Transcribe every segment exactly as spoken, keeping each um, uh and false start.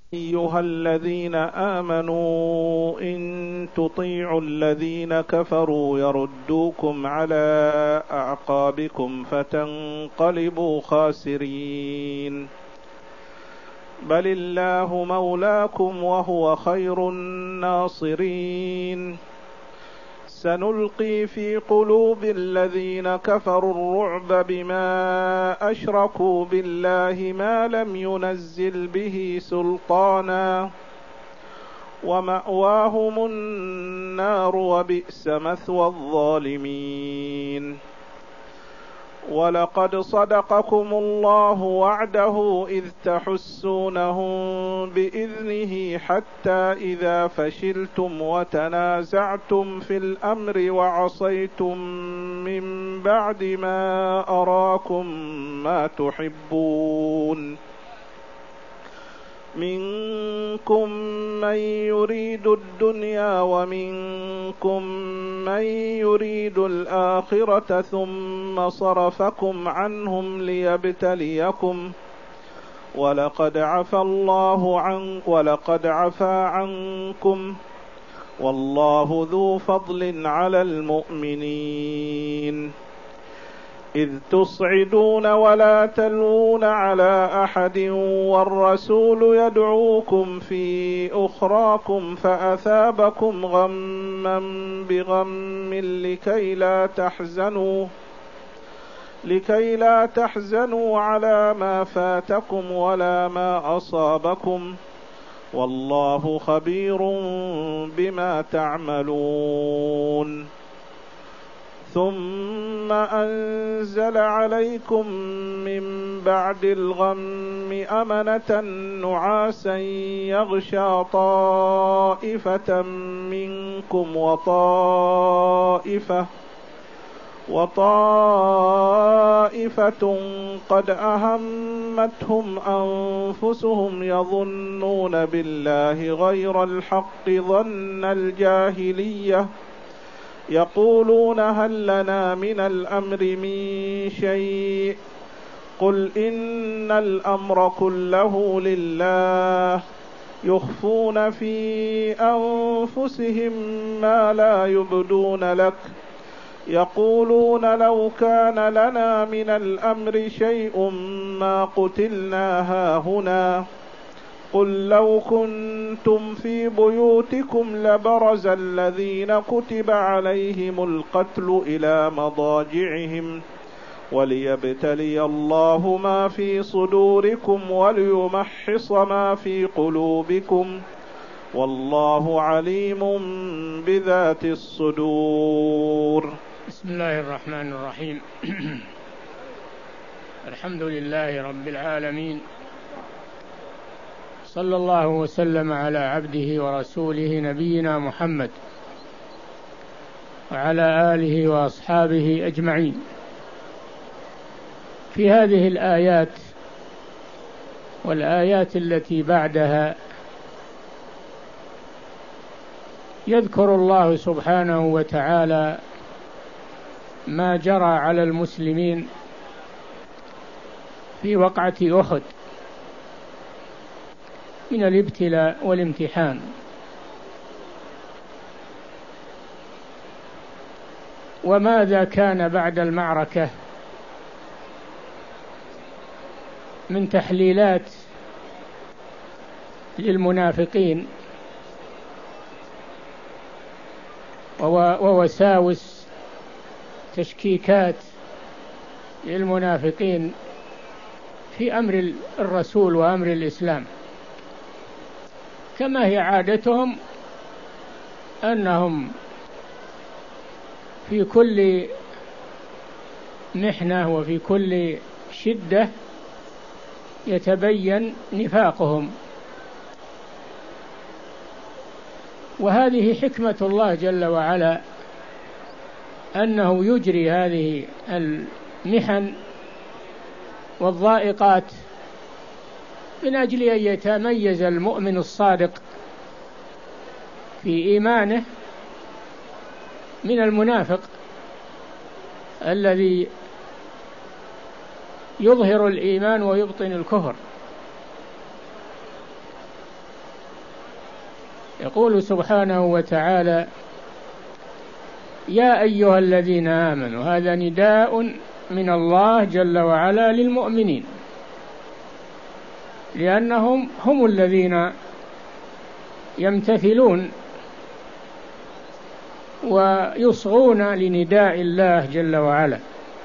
أيها الذين آمنوا إن تطيعوا الذين كفروا يردوكم على أعقابكم فتنقلبوا خاسرين بل الله مولاكم وهو خير الناصرين سنلقي في قلوب الذين كفروا الرعب بما أشركوا بالله ما لم ينزل به سلطانا ومأواهم النار وبئس مثوى الظالمين ولقد صدقكم الله وعده إذ تحسونهم بإذنه حتى إذا فشلتم وتنازعتم في الأمر وعصيتم من بعد ما أراكم ما تحبون منكم من يريد الدنيا ومنكم من يريد الآخرة ثم صرفكم عنهم ليبتليكم ولقد عفا الله عن ولقد عفا عنكم والله ذو فضل على المؤمنين إذ تصعدون ولا تلوون على أحد والرسول يدعوكم في أخراكم فأثابكم غما بغم لكي لا تحزنوا لكي لا تحزنوا على ما فاتكم ولا ما أصابكم والله خبير بما تعملون ثم أنزل عليكم من بعد الغم أمنة نعاسا يغشى طائفة منكم وطائفة وطائفة قد أهمتهم أنفسهم يظنون بالله غير الحق ظن الجاهلية يقولون هل لنا من الأمر من شيء قل إن الأمر كله لله يخفون في أنفسهم ما لا يبدون لك يقولون لو كان لنا من الأمر شيء ما قتلنا هاهنا قل لو كنتم في بيوتكم لبرز الذين كتب عليهم القتل إلى مضاجعهم وليبتلي الله ما في صدوركم وليمحص ما في قلوبكم والله عليم بذات الصدور. بسم الله الرحمن الرحيم. الحمد لله رب العالمين، صلى الله وسلم على عبده ورسوله نبينا محمد وعلى آله وأصحابه أجمعين. في هذه الآيات والآيات التي بعدها يذكر الله سبحانه وتعالى ما جرى على المسلمين في وقعة أحد من الابتلاء والامتحان، وماذا كان بعد المعركة من تحليلات للمنافقين ووساوس تشكيكات للمنافقين في أمر الرسول وأمر الإسلام، كما هي عادتهم أنهم في كل محنة وفي كل شدة يتبين نفاقهم. وهذه حكمة الله جل وعلا، أنه يجري هذه المحن والضائقات من أجل أن يتميز المؤمن الصادق في إيمانه من المنافق الذي يظهر الإيمان ويبطن الكفر. يقول سبحانه وتعالى: يا أيها الذين آمنوا. هذا نداء من الله جل وعلا للمؤمنين، لأنهم هم الذين يمتثلون ويصغون لنداء الله جل وعلا.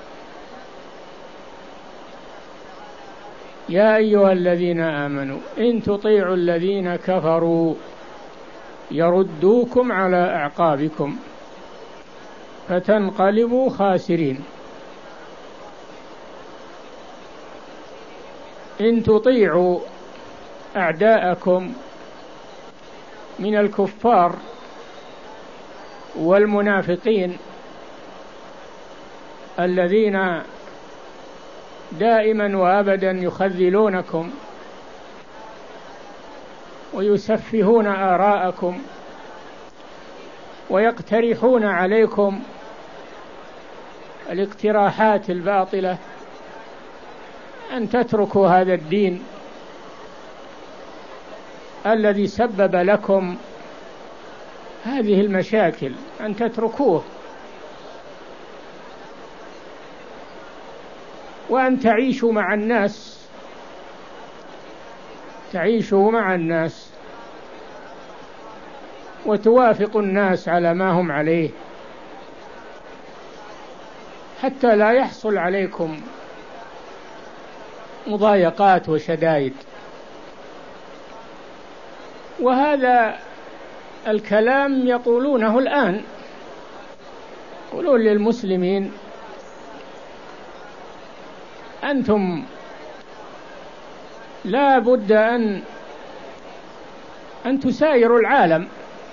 يا أيها الذين آمنوا إن تطيعوا الذين كفروا يردوكم على أعقابكم فتنقلبوا خاسرين. إن تطيعوا أعداءكم من الكفار والمنافقين الذين دائما وأبدا يخذلونكم ويسفهون آراءكم ويقترحون عليكم الاقتراحات الباطلة أن تتركوا هذا الدين الذي سبب لكم هذه المشاكل، أن تتركوه وأن تعيشوا مع الناس تعيشوا مع الناس وتوافقوا الناس على ما هم عليه حتى لا يحصل عليكم مضايقات وشدائد. وهذا الكلام يقولونه الآن، يقولون للمسلمين: أنتم لا بد أن أن تسايروا العالم،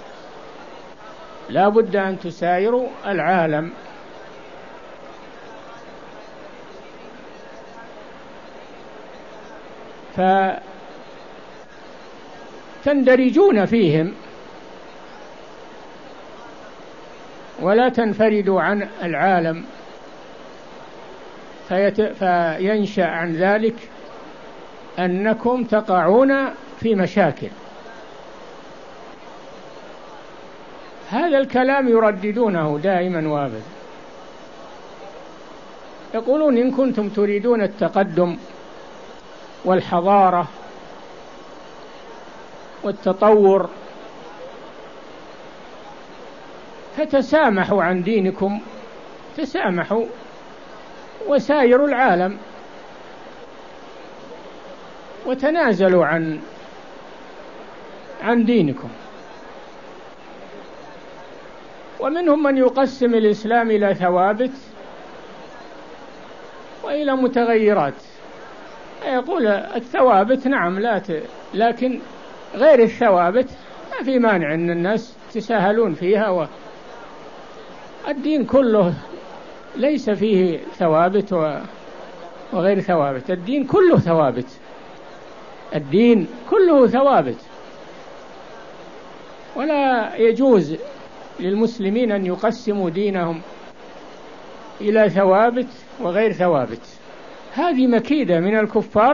لا بد أن تسايروا العالم. فتندرجون فيهم ولا تنفردوا عن العالم، فيت... فينشأ عن ذلك أنكم تقعون في مشاكل. هذا الكلام يرددونه دائما وابدا، يقولون: إن كنتم تريدون التقدم والحضارة والتطور فتسامحوا عن دينكم، تسامحوا وسايروا العالم وتنازلوا عن عن دينكم. ومنهم من يقسم الإسلام إلى ثوابت وإلى متغيرات، يقول الثوابت نعم لا ت... لكن غير الثوابت ما في مانع أن الناس تساهلون فيها. و... الدين كله ليس فيه ثوابت و... وغير ثوابت، الدين كله ثوابت، الدين كله ثوابت، ولا يجوز للمسلمين أن يقسموا دينهم إلى ثوابت وغير ثوابت. هذه مكيدة من الكفار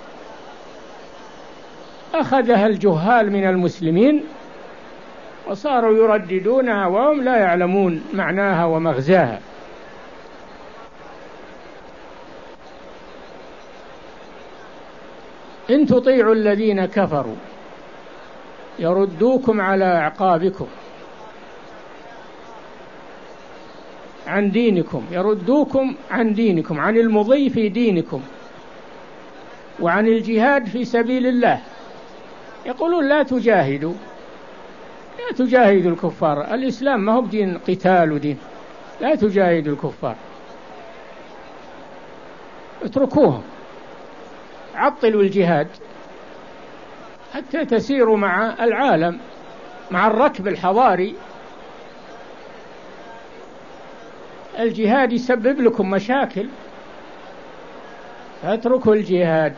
أخذها الجهال من المسلمين وصاروا يرددونها وهم لا يعلمون معناها ومغزاها. إن تطيعوا الذين كفروا يردوكم على أعقابكم عن دينكم، يردوكم عن دينكم، عن المضي في دينكم وعن الجهاد في سبيل الله. يقولون: لا تجاهدوا لا تجاهدوا الكفار، الإسلام ما هو دين قتال ودين، لا تجاهدوا الكفار، اتركوهم، عطلوا الجهاد حتى تسيروا مع العالم، مع الركب الحضاري. الجهاد يسبب لكم مشاكل، فاتركوا الجهاد.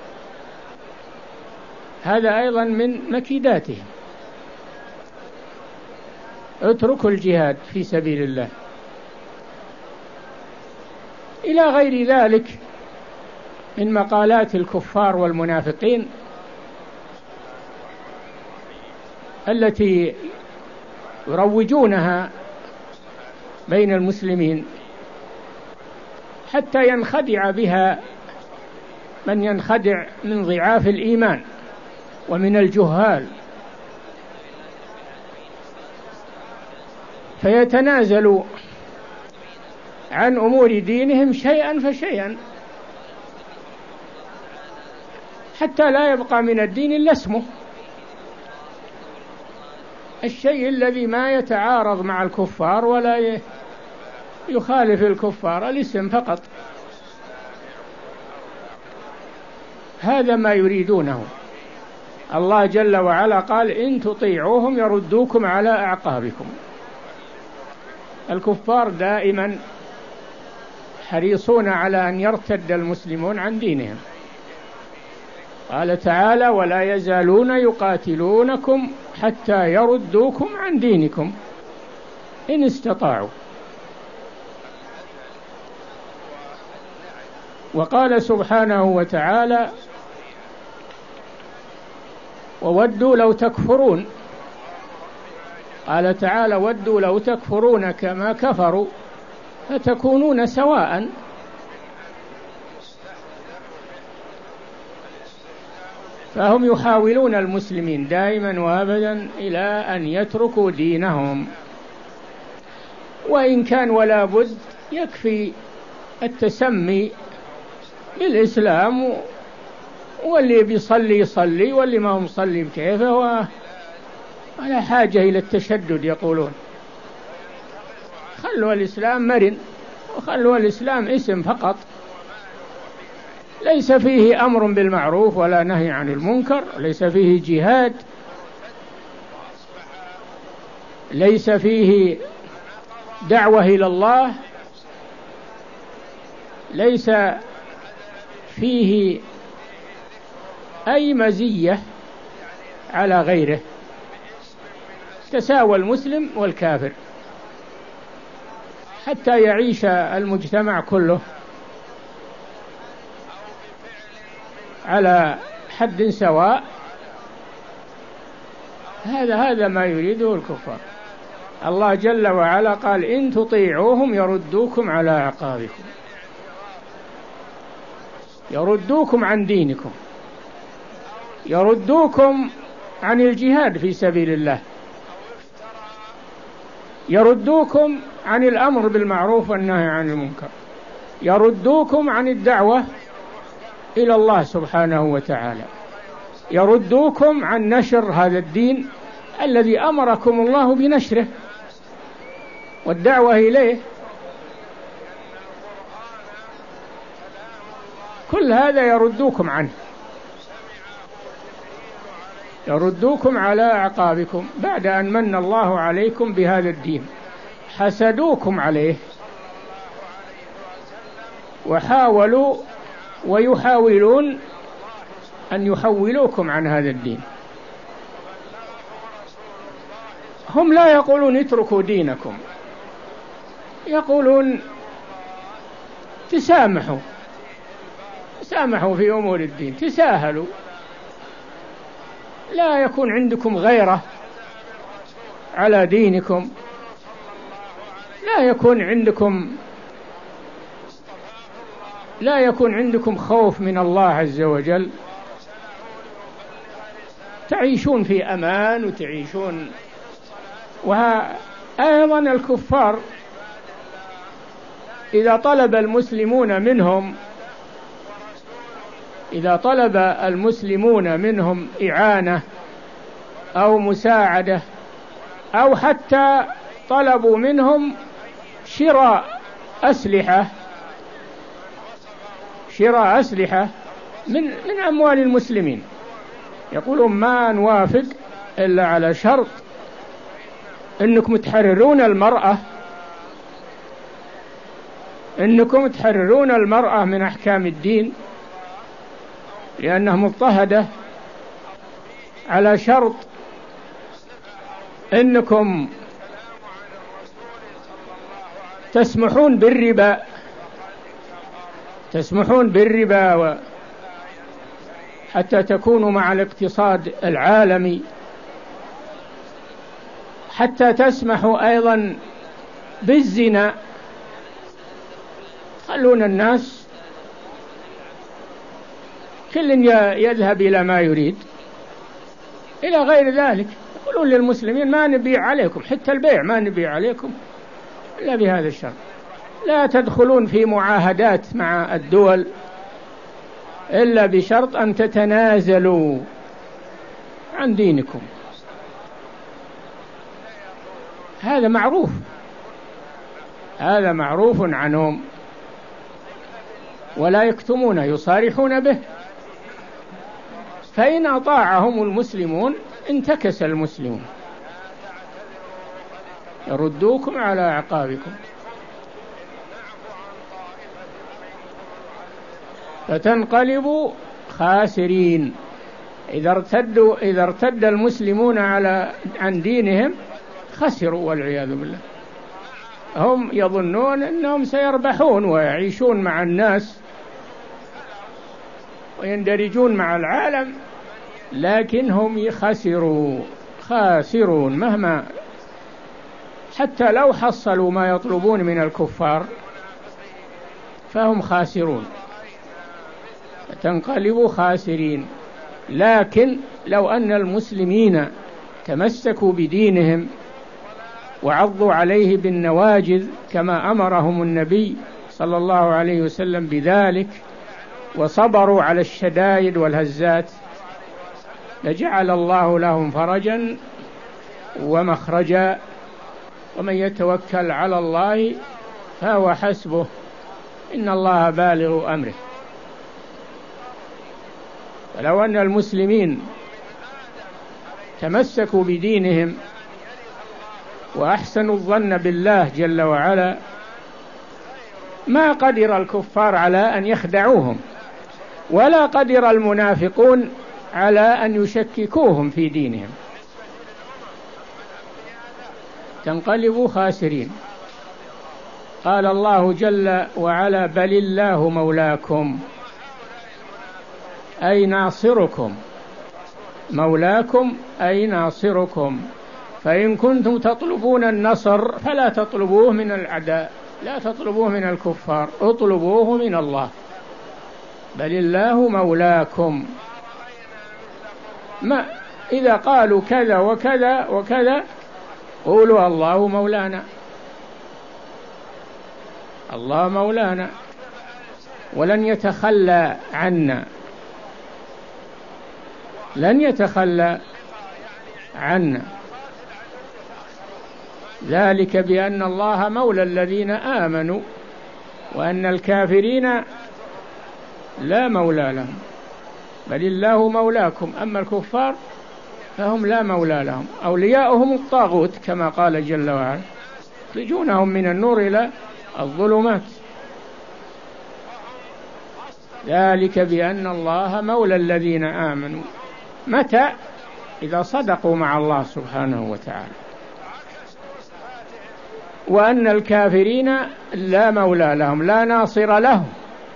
هذا أيضا من مكيداتهم، اتركوا الجهاد في سبيل الله، إلى غير ذلك من مقالات الكفار والمنافقين التي يروجونها بين المسلمين حتى ينخدع بها من ينخدع من ضعاف الإيمان ومن الجهال، فيتنازلوا عن أمور دينهم شيئا فشيئا حتى لا يبقى من الدين إلا اسمه، الشيء الذي ما يتعارض مع الكفار ولا يخالف الكفار، الاسم فقط. هذا ما يريدونه. الله جل وعلا قال إن تطيعوهم يردوكم على أعقابكم. الكفار دائما حريصون على أن يرتد المسلمون عن دينهم. قال تعالى ولا يزالون يقاتلونكم حتى يردوكم عن دينكم إن استطاعوا. وقال سبحانه وتعالى وودوا لو تكفرون. قال تعالى ودوا لو تكفرون كما كفروا فتكونون سواء. فهم يحاولون المسلمين دائما وابدا إلى أن يتركوا دينهم، وإن كان ولا بد يكفي التسمي بالإسلام، واللي بيصلي يصلي واللي ما هو مصلي بكيفه، ولا حاجة إلى التشدد. يقولون خلوا الإسلام مرن، وخلوا الإسلام اسم فقط ليس فيه أمر بالمعروف ولا نهي عن المنكر، ليس فيه جهاد، ليس فيه دعوة إلى الله، ليس فيه أي مزية على غيره، تساوى المسلم والكافر حتى يعيش المجتمع كله على حد سواء. هذا هذا ما يريده الكفار. الله جل وعلا قال إن تطيعوهم يردوكم على أعقابكم، يردوكم عن دينكم، يردوكم عن الجهاد في سبيل الله، يردوكم عن الأمر بالمعروف والنهي عن المنكر، يردوكم عن الدعوة إلى الله سبحانه وتعالى، يردوكم عن نشر هذا الدين الذي أمركم الله بنشره والدعوة إليه. كل هذا يردوكم عنه، يردوكم على أعقابكم بعد أن من الله عليكم بهذا الدين، حسدوكم عليه وحاولوا ويحاولون أن يحولوكم عن هذا الدين. هم لا يقولون اتركوا دينكم، يقولون تسامحوا، تسامحوا في أمور الدين، تساهلوا، لا يكون عندكم غيرة على دينكم، لا يكون عندكم لا يكون عندكم خوف من الله عز وجل، تعيشون في أمان وتعيشون. وأيضا الكفار إذا طلب المسلمون منهم إذا طلب المسلمون منهم إعانة أو مساعدة أو حتى طلبوا منهم شراء أسلحة شراء أسلحة من من أموال المسلمين، يقولون ما نوافق إلا على شرط إنكم تحررون المرأة إنكم تحررون المرأة من أحكام الدين لأنها مضطهدة، على شرط إنكم تسمحون بالربا تسمحون بالربا حتى تكونوا مع الاقتصاد العالمي، حتى تسمحوا أيضا بالزنا، خلون الناس كل يذهب إلى ما يريد إلى غير ذلك. يقولون للمسلمين ما نبيع عليكم، حتى البيع ما نبيع عليكم إلا بهذا الشرط، لا تدخلون في معاهدات مع الدول إلا بشرط أن تتنازلوا عن دينكم. هذا معروف، هذا معروف عنهم ولا يكتمونه، يصارحون به. فإن أطاعهم المسلمون انتكس المسلمون، يردوكم على أعقابكم فتنقلبوا خاسرين. إذا ارتدوا إذا ارتد المسلمون على عن دينهم خسروا والعياذ بالله. هم يظنون أنهم سيربحون ويعيشون مع الناس ويندرجون مع العالم، لكنهم خسروا خاسرون مهما، حتى لو حصلوا ما يطلبون من الكفار فهم خاسرون، تنقلبوا خاسرين. لكن لو أن المسلمين تمسكوا بدينهم وعضوا عليه بالنواجذ كما أمرهم النبي صلى الله عليه وسلم بذلك، وصبروا على الشدائد والهزات، لجعل الله لهم فرجا ومخرجا. ومن يتوكل على الله فهو حسبه، إن الله بالغ أمره. فلو أن المسلمين تمسكوا بدينهم وأحسنوا الظن بالله جل وعلا ما قدر الكفار على أن يخدعوهم، ولا قدر المنافقون على أن يشككوهم في دينهم، تنقلبوا خاسرين. قال الله جل وعلا: بل الله مولاكم أي ناصركم، مولاكم أي ناصركم. فإن كنتم تطلبون النصر فلا تطلبوه من الأعداء، لا تطلبوه من الكفار، اطلبوه من الله. بل الله مولاكم. ما إذا قالوا كذا وكذا وكذا قولوا الله مولانا، الله مولانا ولن يتخلى عنا، لن يتخلى عنا. ذلك بأن الله مولى الذين آمنوا وأن الكافرين لا مولى لهم. بل الله مولاكم. أما الكفار فهم لا مولى لهم، أولياؤهم الطاغوت كما قال جل وعلا: يخرجونهم من النور إلى الظلمات. ذلك بأن الله مولى الذين آمنوا. متى؟ إذا صدقوا مع الله سبحانه وتعالى. وأن الكافرين لا مولى لهم، لا ناصر لهم،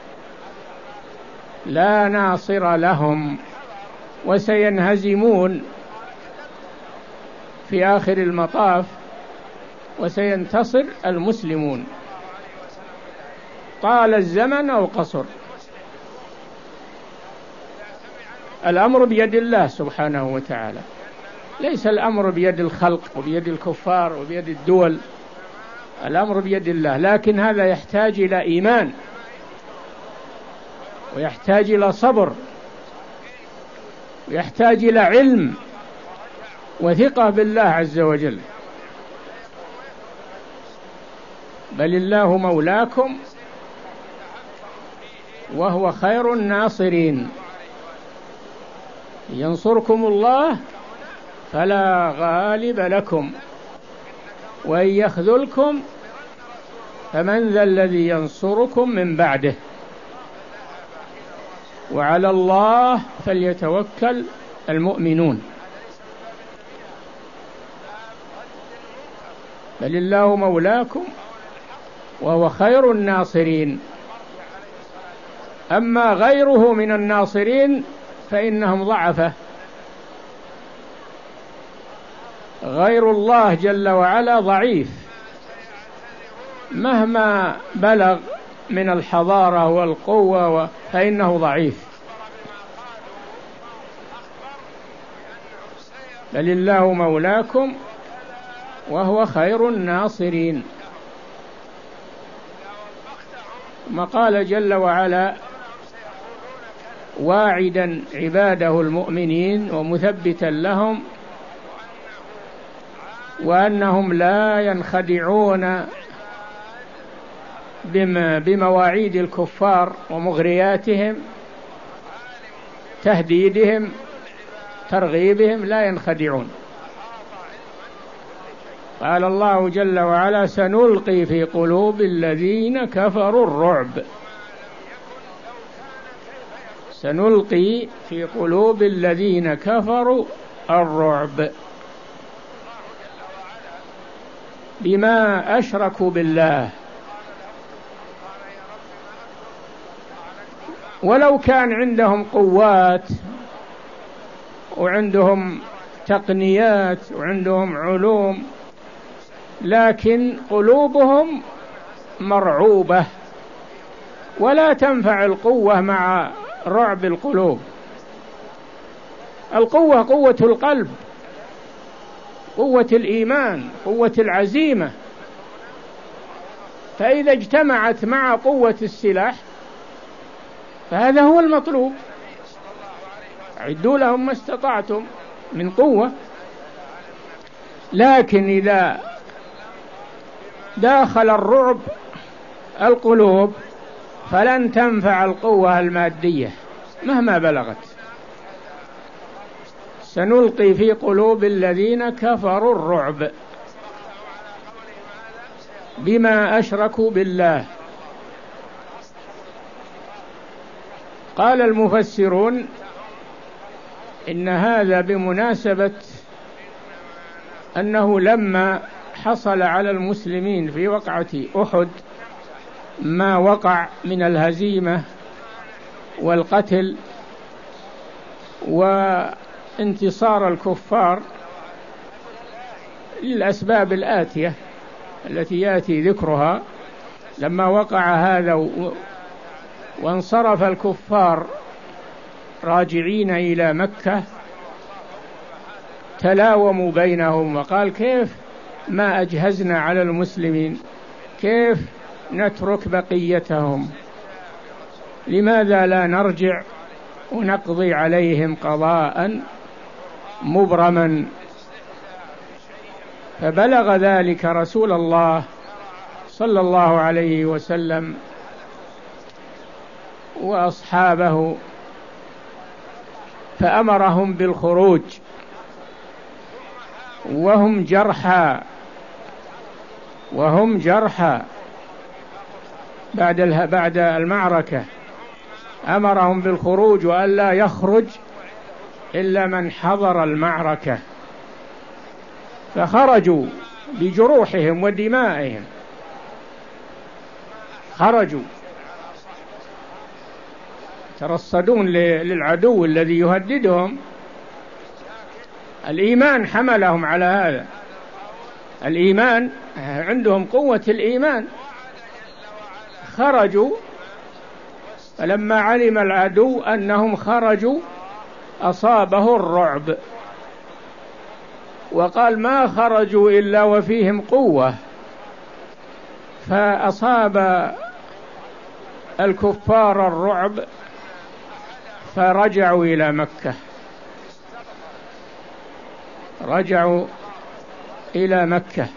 لا ناصر لهم، وسينهزمون في آخر المطاف وسينتصر المسلمون، طال الزمن أو قصر. الأمر بيد الله سبحانه وتعالى، ليس الأمر بيد الخلق وبيد الكفار وبيد الدول، الأمر بيد الله. لكن هذا يحتاج إلى إيمان، ويحتاج إلى صبر، ويحتاج إلى علم وثقة بالله عز وجل. بل الله مولاكم وهو خير الناصرين. ينصركم الله فلا غالب لكم، وإن يخذلكم فمن ذا الذي ينصركم من بعده، وعلى الله فليتوكل المؤمنون. بل الله مولاكم وهو خير الناصرين. أما غيره من الناصرين فإنهم ضعفة، غير الله جل وعلا ضعيف مهما بلغ من الحضارة والقوة فإنه ضعيف، بل الله مولاكم وهو خير الناصرين. ثم قال جل وعلا واعدا عباده المؤمنين ومثبتا لهم وأنهم لا ينخدعون بمواعيد الكفار ومغرياتهم تهديدهم ترغيبهم، لا ينخدعون. قال الله جل وعلا سنلقي في قلوب الذين كفروا الرعب، سنلقي في قلوب الذين كفروا الرعب بما أشركوا بالله، ولو كان عندهم قوات وعندهم تقنيات وعندهم علوم، لكن قلوبهم مرعوبة، ولا تنفع القوة مع رعب القلوب. القوة قوة القلب، قوة الإيمان، قوة العزيمة، فإذا اجتمعت مع قوة السلاح فهذا هو المطلوب. أعدوا لهم ما استطعتم من قوة، لكن إذا داخل الرعب القلوب فلن تنفع القوة المادية مهما بلغت. سنلقي في قلوب الذين كفروا الرعب بما أشركوا بالله. قال المفسرون إن هذا بمناسبة أنه لما حصل على المسلمين في وقعة أحد ما وقع من الهزيمة والقتل وانتصار الكفار للأسباب الآتية التي يأتي ذكرها، لما وقع هذا وانصرف الكفار راجعين إلى مكة تلاوموا بينهم وقال كيف ما أجهزنا على المسلمين، كيف نترك بقيتهم، لماذا لا نرجع ونقضي عليهم قضاء مبرما. فبلغ ذلك رسول الله صلى الله عليه وسلم وأصحابه فأمرهم بالخروج وهم جرحى وهم جرحى بعد بعد المعركة، أمرهم بالخروج وأن لا يخرج إلا من حضر المعركة، فخرجوا بجروحهم ودمائهم، خرجوا يترصدون للعدو الذي يهددهم. الإيمان حملهم على هذا، الإيمان عندهم قوة الإيمان، خرجوا. فلما علم العدو أنهم خرجوا أصابه الرعب، وقال ما خرجوا إلا وفيهم قوة، فأصاب الكفار الرعب فرجعوا إلى مكة، رجعوا إلى مكة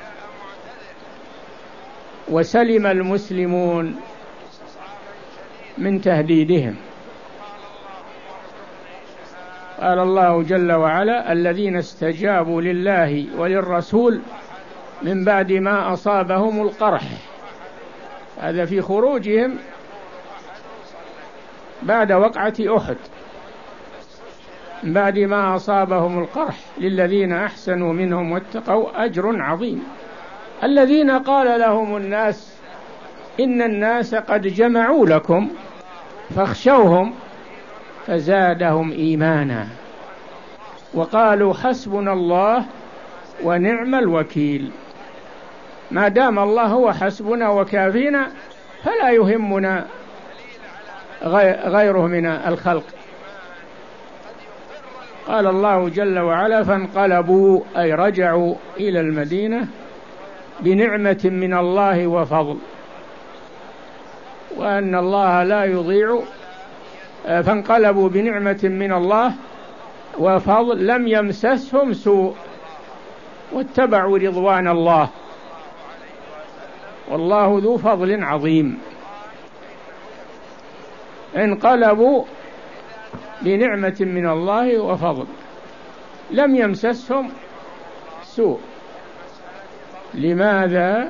وسلم المسلمون من تهديدهم. قال الله جل وعلا الذين استجابوا لله وللرسول من بعد ما أصابهم القرح، هذا في خروجهم بعد وقعة أحد، من بعد ما أصابهم القرح للذين أحسنوا منهم واتقوا أجر عظيم. الذين قال لهم الناس إن الناس قد جمعوا لكم فاخشوهم فزادهم إيمانا وقالوا حسبنا الله ونعم الوكيل. ما دام الله هو حسبنا وكافينا فلا يهمنا غيره من الخلق. قال الله جل وعلا: فانقلبوا أي رجعوا إلى المدينة بنعمة من الله وفضل، وأن الله لا يضيع. فانقلبوا بنعمة من الله وفضل لم يمسسهم سوء واتبعوا رضوان الله، والله ذو فضل عظيم. انقلبوا بنعمة من الله وفضل لم يمسسهم سوء. لماذا؟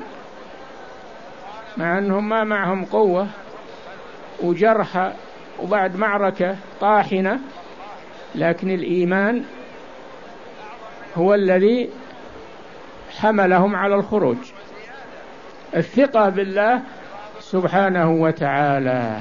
مع أنهم ما معهم قوة وجرحى وبعد معركة طاحنة، لكن الإيمان هو الذي حملهم على الخروج، الثقة بالله سبحانه وتعالى.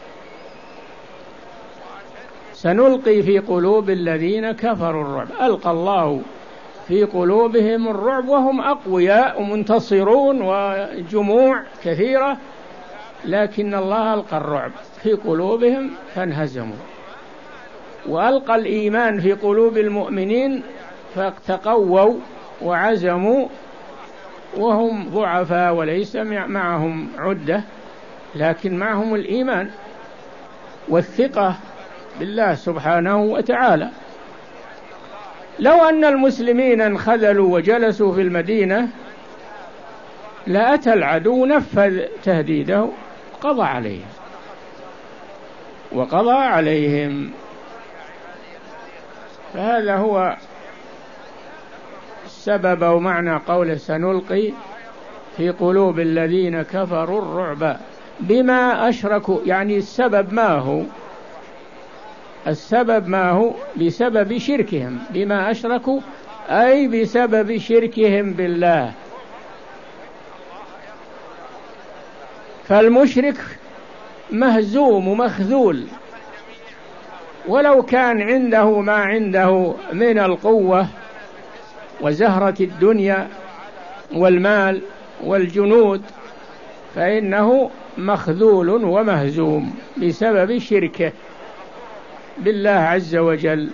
سنلقي في قلوب الذين كفروا الرعب، ألقى الله في قلوبهم الرعب وهم أقوياء ومنتصرون وجموع كثيرة، لكن الله ألقى الرعب في قلوبهم فانهزموا، وألقى الإيمان في قلوب المؤمنين فتقووا وعزموا وهم ضعفاء وليس معهم عدة، لكن معهم الإيمان والثقة بالله سبحانه وتعالى. لو أن المسلمين انخذلوا وجلسوا في المدينة لأتى العدو نفذ تهديده قضى عليهم وقضى عليهم. فهذا هو السبب ومعنى قوله: سنلقي في قلوب الذين كفروا الرعب بما أشركوا. يعني السبب ما هو؟ السبب ما هو؟ بسبب شركهم، بما أشركوا أي بسبب شركهم بالله. فالمشرك مهزوم ومخذول، ولو كان عنده ما عنده من القوة وزهرة الدنيا والمال والجنود فإنه مخذول ومهزوم بسبب شركه بالله عز وجل.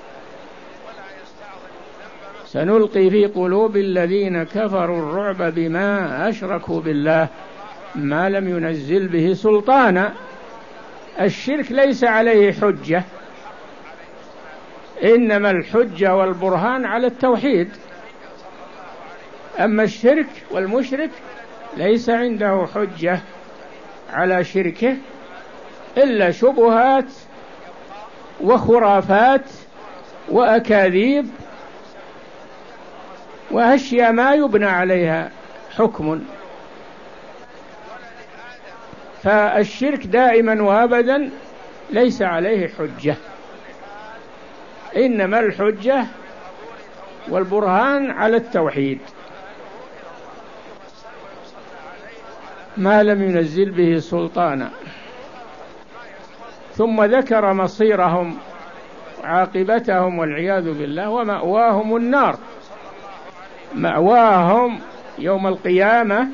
سنلقي في قلوب الذين كفروا الرعب بما أشركوا بالله ما لم ينزل به سلطانا. الشرك ليس عليه حجة، إنما الحجة والبرهان على التوحيد. أما الشرك والمشرك ليس عنده حجة على شركه إلا شبهات وخرافات وأكاذيب وأشياء ما يبنى عليها حكم. فالشرك دائما وابدا ليس عليه حجة، إنما الحجة والبرهان على التوحيد ما لم ينزل به سلطانا. ثم ذكر مصيرهم عاقبتهم والعياذ بالله، ومأواهم النار، مأواهم يوم القيامة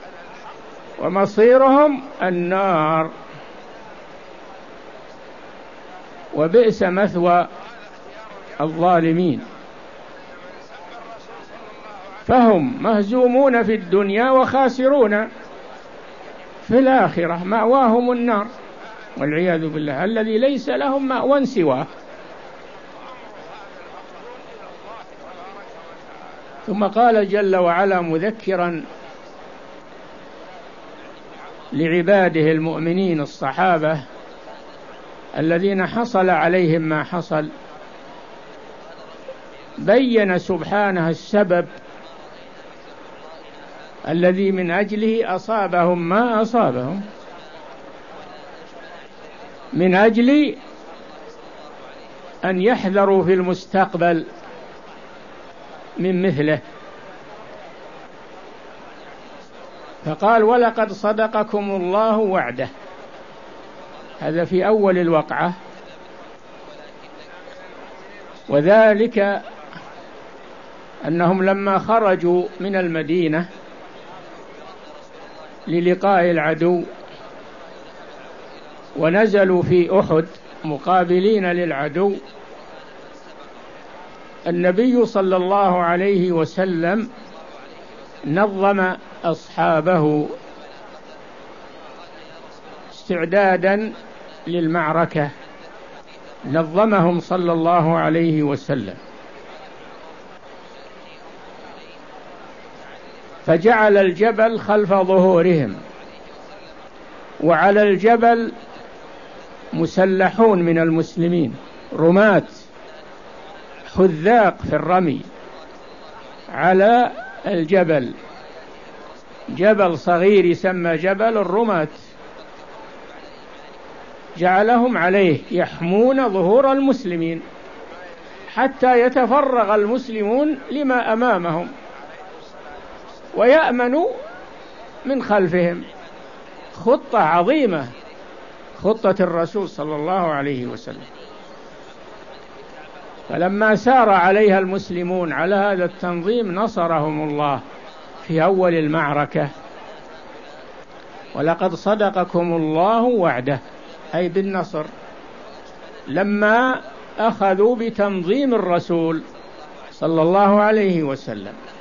ومصيرهم النار، وبئس مثوى الظالمين. فهم مهزومون في الدنيا وخاسرون في الآخرة، مأواهم النار والعياذ بالله، الذي ليس لهم مأوى سواه. ثم قال جل وعلا مذكرا لعباده المؤمنين الصحابة الذين حصل عليهم ما حصل، بين سبحانه السبب الذي من أجله أصابهم ما أصابهم، من أجل أن يحذروا في المستقبل من مثله. فقال: ولقد صدقكم الله وعده، هذا في أول الوقعة، وذلك أنهم لما خرجوا من المدينة للقاء العدو ونزلوا في أحد مقابلين للعدو، النبي صلى الله عليه وسلم نظم أصحابه استعدادا للمعركة، نظمهم صلى الله عليه وسلم، فجعل الجبل خلف ظهورهم، وعلى الجبل مسلحون من المسلمين، رماة حذاق في الرمي على الجبل، جبل صغير يسمى جبل الرماة، جعلهم عليه يحمون ظهور المسلمين حتى يتفرغ المسلمون لما أمامهم ويأمنوا من خلفهم. خطة عظيمة، خطة الرسول صلى الله عليه وسلم. فلما سار عليها المسلمون على هذا التنظيم نصرهم الله في أول المعركة، ولقد صدقكم الله وعده، أي بالنصر، لما أخذوا بتنظيم الرسول صلى الله عليه وسلم.